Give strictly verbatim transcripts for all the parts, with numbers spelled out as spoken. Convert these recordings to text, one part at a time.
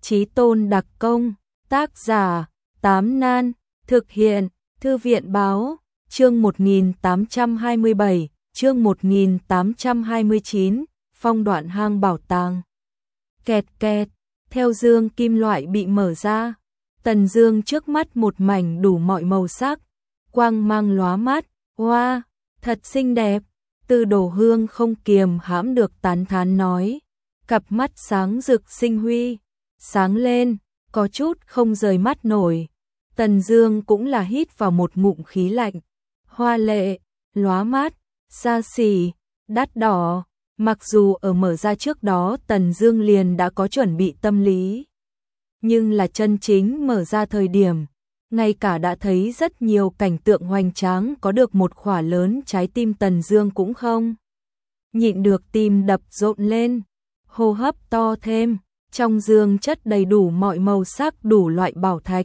Chí tôn đặc công, tác giả, Tám Nan, thực hiện, Thư viện báo, chương một nghìn tám trăm hai mươi bảy, chương một nghìn tám trăm hai mươi chín, phong đoạn hang bảo tàng. Kẹt kẹt, theo dương kim loại bị mở ra, tần dương trước mắt một mảnh đủ mọi màu sắc, quang mang lóa mắt, hoa, wow, thật xinh đẹp. Tư Đồ Hương không kiềm hãm được tán thán nói, cặp mắt sáng rực sinh huy, sáng lên, có chút không rời mắt nổi. Tần Dương cũng là hít vào một ngụm khí lạnh, hoa lệ, lóa mắt, xa xỉ, đắt đỏ. Mặc dù ở mở ra trước đó Tần Dương liền đã có chuẩn bị tâm lý, nhưng là chân chính mở ra thời điểm, ngay cả đã thấy rất nhiều cảnh tượng hoành tráng có được một khỏa lớn trái tim Tần Dương cũng không nhịn được tim đập rộn lên, hô hấp to thêm, trong dương chất đầy đủ mọi màu sắc đủ loại bảo thạch.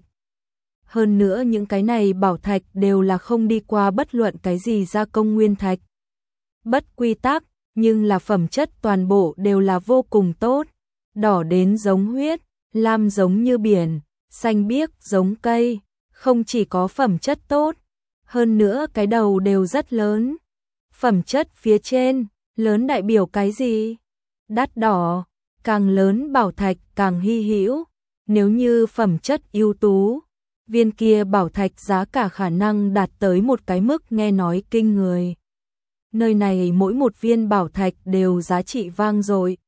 Hơn nữa những cái này bảo thạch đều là không đi qua bất luận cái gì gia công nguyên thạch. Bất quy tắc, nhưng là phẩm chất toàn bộ đều là vô cùng tốt, đỏ đến giống huyết, lam giống như biển, xanh biếc giống cây, không chỉ có phẩm chất tốt, hơn nữa cái đầu đều rất lớn. Phẩm chất phía trên, lớn đại biểu cái gì? Đắt đỏ, càng lớn bảo thạch càng hy hữu, nếu như phẩm chất ưu tú, viên kia bảo thạch giá cả khả năng đạt tới một cái mức nghe nói kinh người. Nơi này mỗi một viên bảo thạch đều giá trị vang dội,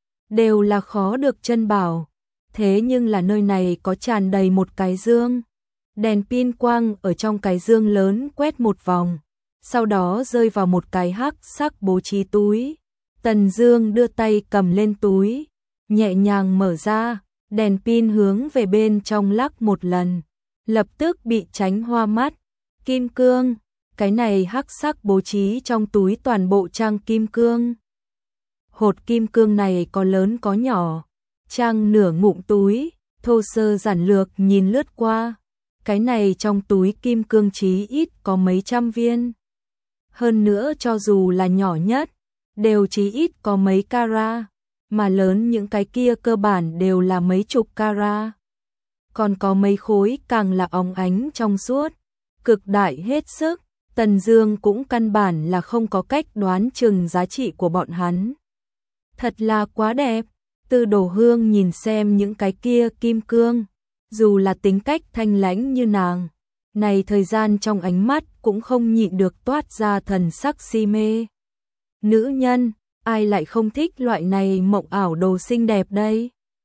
đều là khó được chân bảo. Thế nhưng là nơi này có tràn đầy một cái dương, đèn pin quang ở trong cái dương lớn quét một vòng, sau đó rơi vào một cái hắc sắc bố trí túi. Tần Dương đưa tay cầm lên túi, nhẹ nhàng mở ra, đèn pin hướng về bên trong lắc một lần, lập tức bị tránh hoa mắt. Kim cương, cái này hắc sắc bố trí trong túi toàn bộ trang kim cương. Hột kim cương này có lớn có nhỏ, trang nửa ngụm túi, thô sơ giản lược nhìn lướt qua, cái này trong túi kim cương chí ít có mấy trăm viên. Hơn nữa cho dù là nhỏ nhất, đều chí ít có mấy carat, mà lớn những cái kia cơ bản đều là mấy chục carat. Còn có mấy khối càng là óng ánh trong suốt, cực đại hết sức, Tần Dương cũng căn bản là không có cách đoán chừng giá trị của bọn hắn. Thật là quá đẹp. Tư Đồ Hương nhìn xem những cái kia kim cương, dù là tính cách thanh lãnh như nàng, này thời gian trong ánh mắt cũng không nhịn được toát ra thần sắc si mê. Nữ nhân, ai lại không thích loại này mộng ảo đồ xinh đẹp đây?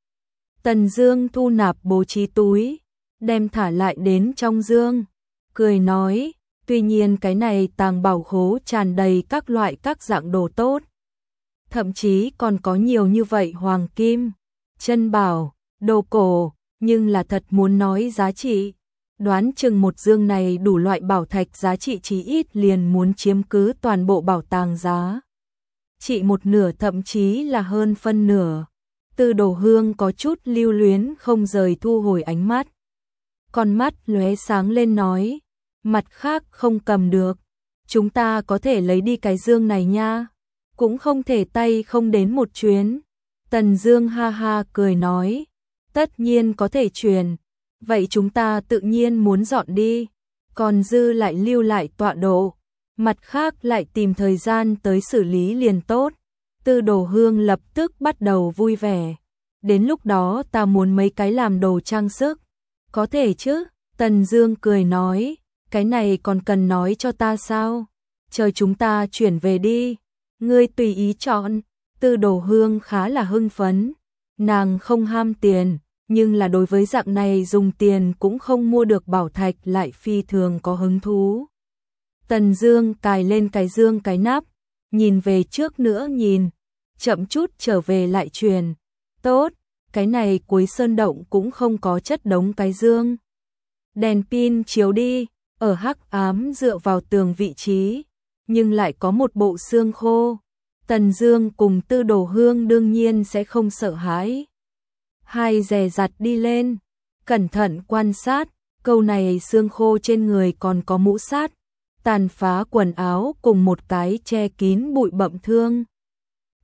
Tần Dương thu nạp bố trí túi, đem thả lại đến trong dương, cười nói, tuy nhiên cái này tàng bảo khố tràn đầy các loại các dạng đồ tốt, thậm chí còn có nhiều như vậy hoàng kim, chân bảo, đồ cổ, nhưng là thật muốn nói giá trị, đoán chừng một dương này đủ loại bảo thạch giá trị chí ít liền muốn chiếm cứ toàn bộ bảo tàng giá trị một nửa, thậm chí là hơn phân nửa. Tư Đồ Hương có chút lưu luyến không rời thu hồi ánh mắt, con mắt lóe sáng lên nói, mặt khác không cầm được, chúng ta có thể lấy đi cái dương này nha, cũng không thể tay không đến một chuyến. Tần Dương ha ha cười nói, tất nhiên có thể truyền, vậy chúng ta tự nhiên muốn dọn đi, còn dư lại lưu lại tọa độ, mặt khác lại tìm thời gian tới xử lý liền tốt. Tư Đồ Hương lập tức bắt đầu vui vẻ, đến lúc đó ta muốn mấy cái làm đồ trang sức. Có thể chứ? Tần Dương cười nói, cái này còn cần nói cho ta sao? Chờ chúng ta chuyển về đi, ngươi tùy ý chọn. Tư Đồ Hương khá là hưng phấn, nàng không ham tiền, nhưng là đối với dạng này dùng tiền cũng không mua được bảo thạch lại phi thường có hứng thú. Tần Dương cài lên cái dương cái nắp, nhìn về trước nữa nhìn, chậm chút trở về lại truyền. Tốt, cái này cuối sơn động cũng không có chất đống cái dương. Đèn pin chiếu đi, ở hắc ám dựa vào tường vị trí, nhưng lại có một bộ xương khô. Tần Dương cùng Tư Đồ Hương đương nhiên sẽ không sợ hãi. Hai dè dặt đi lên, cẩn thận quan sát, câu này xương khô trên người còn có mũ sắt, tàn phá quần áo cùng một cái che kín bụi bặm thương.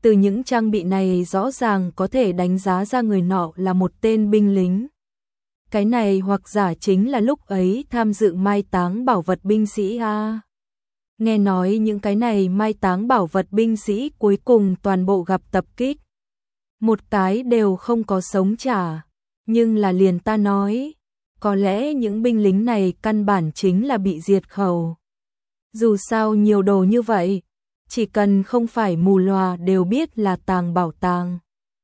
Từ những trang bị này rõ ràng có thể đánh giá ra người nọ là một tên binh lính. Cái này hoặc giả chính là lúc ấy tham dự mai táng bảo vật binh sĩ a. Nghe nói những cái này mai táng bảo vật binh sĩ cuối cùng toàn bộ gặp tập kích. Một cái đều không có sống trả. Nhưng là liền ta nói, có lẽ những binh lính này căn bản chính là bị diệt khẩu. Dù sao nhiều đồ như vậy, chỉ cần không phải mù lòa đều biết là tàng bảo tàng.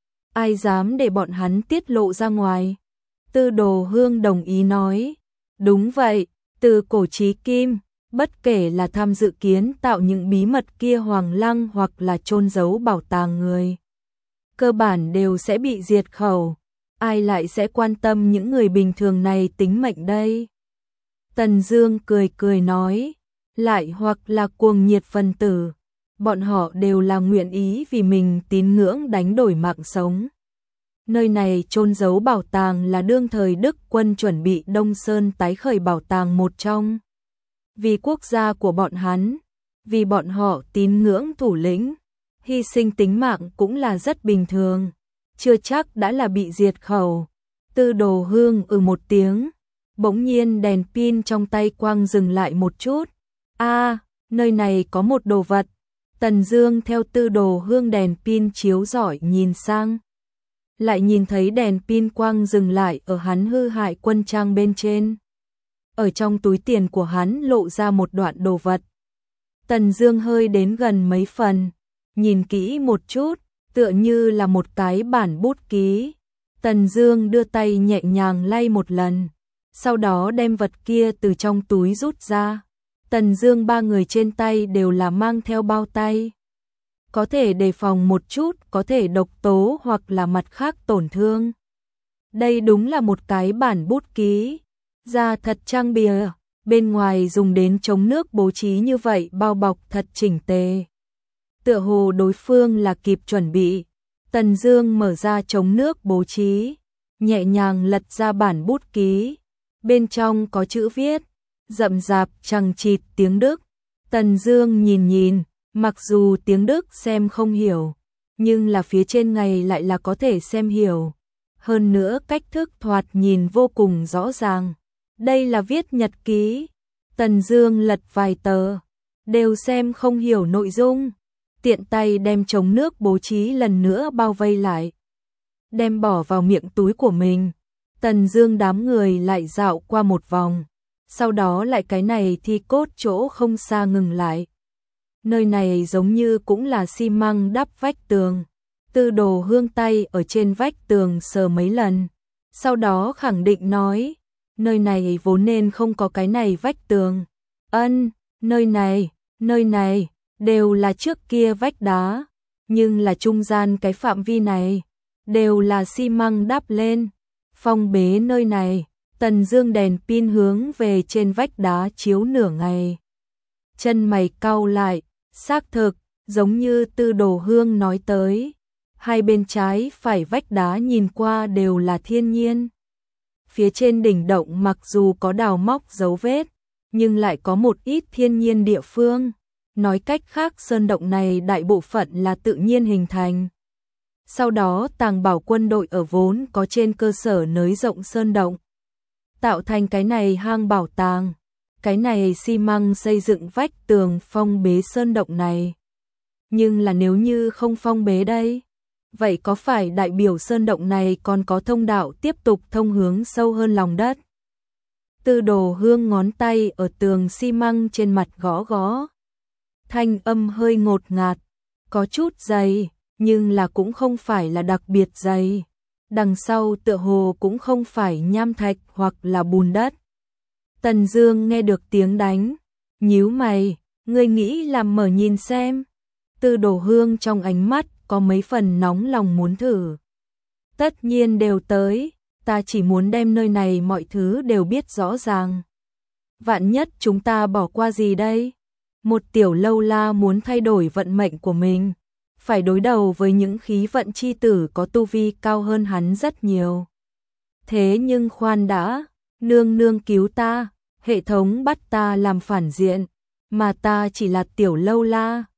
Ai dám để bọn hắn tiết lộ ra ngoài? Tư Đồ Hương đồng ý nói. Đúng vậy, từ cổ chí kim, bất kể là tham dự kiến tạo những bí mật kia hoàng lăng hoặc là chôn giấu bảo tàng người. Cơ bản đều sẽ bị diệt khẩu. Ai lại sẽ quan tâm những người bình thường này tính mệnh đây? Tần Dương cười cười nói. Lại hoặc là cuồng nhiệt phân tử. Bọn họ đều là nguyện ý vì mình tín ngưỡng đánh đổi mạng sống. Nơi này chôn giấu bảo tàng là đương thời Đức quân chuẩn bị Đông Sơn tái khởi bảo tàng một trong. Vì quốc gia của bọn hắn, vì bọn họ tín ngưỡng thủ lĩnh, hy sinh tính mạng cũng là rất bình thường, chưa chắc đã là bị diệt khẩu. Tư Đồ Hương ừ một tiếng, bỗng nhiên đèn pin trong tay quang dừng lại một chút. A, à, nơi này có một đồ vật. Tần Dương theo Tư Đồ Hương đèn pin chiếu rọi nhìn sang, lại nhìn thấy đèn pin quang dừng lại ở hắn hư hại quân trang bên trên. Ở trong túi tiền của hắn lộ ra một đoạn đồ vật. Tần Dương hơi đến gần mấy phần, nhìn kỹ một chút, tựa như là một cái bản bút ký. Tần Dương đưa tay nhẹ nhàng lay một lần, sau đó đem vật kia từ trong túi rút ra. Tần Dương ba người trên tay đều là mang theo bao tay. Có thể đề phòng một chút, có thể độc tố hoặc là mặt khác tổn thương. Đây đúng là một cái bản bút ký, da thật trang bìa, bên ngoài dùng đến chống nước bố trí như vậy bao bọc thật chỉnh tề. Tựa hồ đối phương là kịp chuẩn bị. Tần Dương mở ra chống nước bố trí, nhẹ nhàng lật ra bản bút ký. Bên trong có chữ viết, rậm rạp chằng chịt tiếng Đức. Tần Dương nhìn nhìn, mặc dù tiếng Đức xem không hiểu, nhưng là phía trên ngày lại là có thể xem hiểu. Hơn nữa cách thức thoạt nhìn vô cùng rõ ràng. Đây là viết nhật ký. Tần Dương lật vài tờ, đều xem không hiểu nội dung. Tiện tay đem chống nước bố trí lần nữa bao vây lại, đem bỏ vào miệng túi của mình. Tần Dương đám người lại dạo qua một vòng, sau đó lại cái này thì cốt chỗ không xa ngừng lại. Nơi này giống như cũng là xi măng đắp vách tường. Tư Đồ Hương tay ở trên vách tường sờ mấy lần, sau đó khẳng định nói, nơi này vốn nên không có cái này vách tường. Ân, nơi này, nơi này đều là trước kia vách đá, nhưng là trung gian cái phạm vi này đều là xi măng đắp lên, phong bế nơi này. Tần Dương đèn pin hướng về trên vách đá chiếu nửa ngày, chân mày cau lại. Xác thực, giống như Tư Đồ Hương nói tới, hai bên trái phải vách đá nhìn qua đều là thiên nhiên. Phía trên đỉnh động mặc dù có đào móc dấu vết, nhưng lại có một ít thiên nhiên địa phương. Nói cách khác sơn động này đại bộ phận là tự nhiên hình thành. Sau đó tàng bảo quân đội ở vốn có trên cơ sở nới rộng sơn động, tạo thành cái này hang bảo tàng. Cái này xi măng xây dựng vách tường phong bế sơn động này. Nhưng là nếu như không phong bế đây, vậy có phải đại biểu sơn động này còn có thông đạo tiếp tục thông hướng sâu hơn lòng đất? Tư Đồ Hương ngón tay ở tường xi măng trên mặt gõ gõ. Thanh âm hơi ngột ngạt, có chút dày, nhưng là cũng không phải là đặc biệt dày. Đằng sau tựa hồ cũng không phải nham thạch hoặc là bùn đất. Tần Dương nghe được tiếng đánh, nhíu mày, ngươi nghĩ làm mở nhìn xem. Tư Đồ Hương trong ánh mắt có mấy phần nóng lòng muốn thử. Tất nhiên đều tới, ta chỉ muốn đem nơi này mọi thứ đều biết rõ ràng. Vạn nhất chúng ta bỏ qua gì đây? Một tiểu lâu la muốn thay đổi vận mệnh của mình, phải đối đầu với những khí vận chi tử có tu vi cao hơn hắn rất nhiều. Thế nhưng khoan đã, nương nương cứu ta, hệ thống bắt ta làm phản diện, mà ta chỉ là tiểu lâu la,